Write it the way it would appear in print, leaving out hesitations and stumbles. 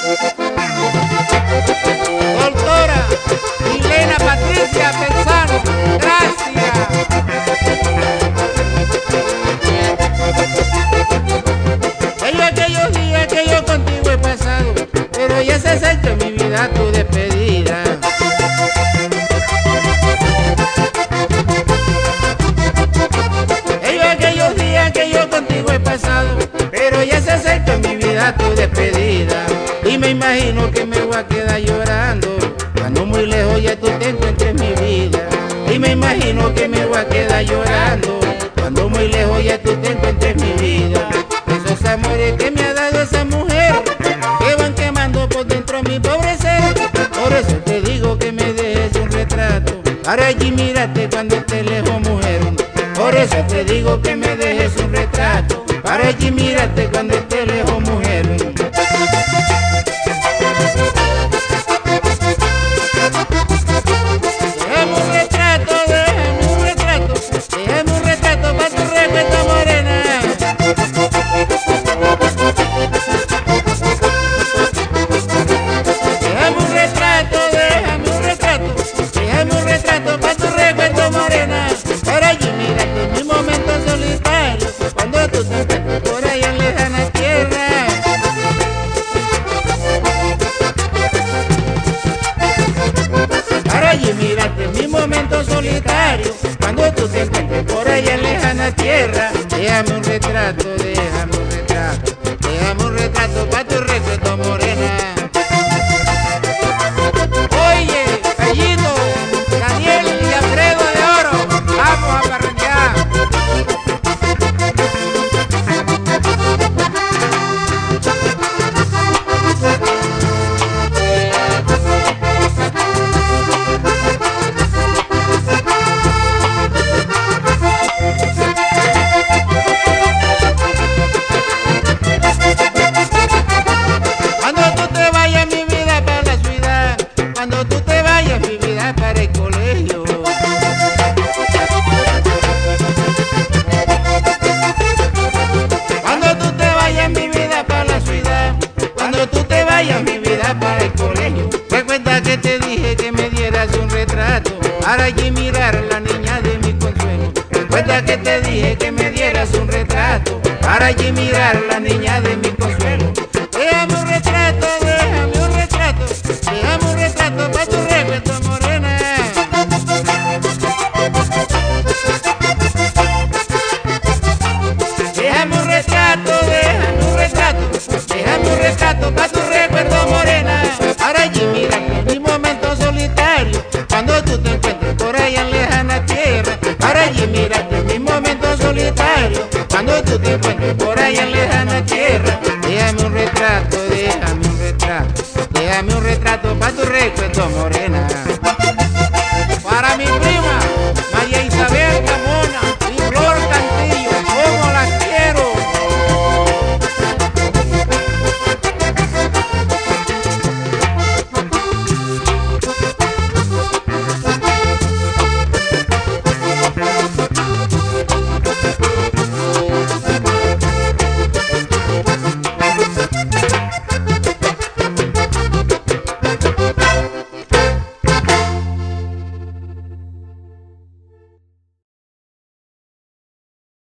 Doctora Milena Patricia Penzano, gracias. Hay aquellos días que yo contigo he pasado, pero ya se acerca en mi vida tu despedida. Hay aquellos días que yo contigo he pasado, pero ya se acerca en mi vida tu despedida. Y me imagino que me voy a quedar llorando cuando muy lejos ya tú te encuentres en mi vida. Y me imagino que me voy a quedar llorando cuando muy lejos ya tú te encuentres en mi vida. Esos amores que me ha dado esa mujer que van quemando por dentro mi pobre ser. Por eso te digo que me dejes un retrato para allí mirarte cuando estés lejos, mujer. Por eso te digo que me dejes un retrato para allí mirarte cuando estés lejos, mujer. Déjame un retrato, déjame un retrato, déjame un retrato para tu respeto, morena. Déjame un retrato, déjame un retrato, déjame un retrato para tu respeto, morena. Para allí mirarte en mi momento solitario, cuando tú te encuentres por allá en lejana tierra. Para allí mirarte en mi momento solitario, cuando tú te encuentres por allá en lejana tierra. Déjame un retrato, déjame un retrato, déjame un retrato para tu respeto, morena. Oye, Gallito, Daniel y Alfredo de Oro, vamos a parrandear. Cuando tú te vayas, mi vida, para la ciudad, cuando tú te vayas, mi vida, para el colegio. Cuando tú te vayas, mi vida, para la ciudad, cuando tú te vayas, mi vida, para el colegio. Recuerda que te dije que me dieras un retrato para allí mirar a la niña de mi consuelo. Recuerda que te dije que me dieras un retrato para allí mirar a la niña de mi consuelo. Déjame un retrato, déjame un retrato, déjame un retrato para tu respeto, morena. Déjame un retrato, déjame un retrato, déjame un retrato para tu recuerdo, morena. Para allí mirarte en mi momento solitario, cuando tú te encuentres por allá en lejana tierra. Para allí mirarte en mi momento solitario, cuando tú te encuentres por allá en lejana tierra. Déjame un retrato, déjame un retrato, déjame un retrato para tu recuerdo, morena.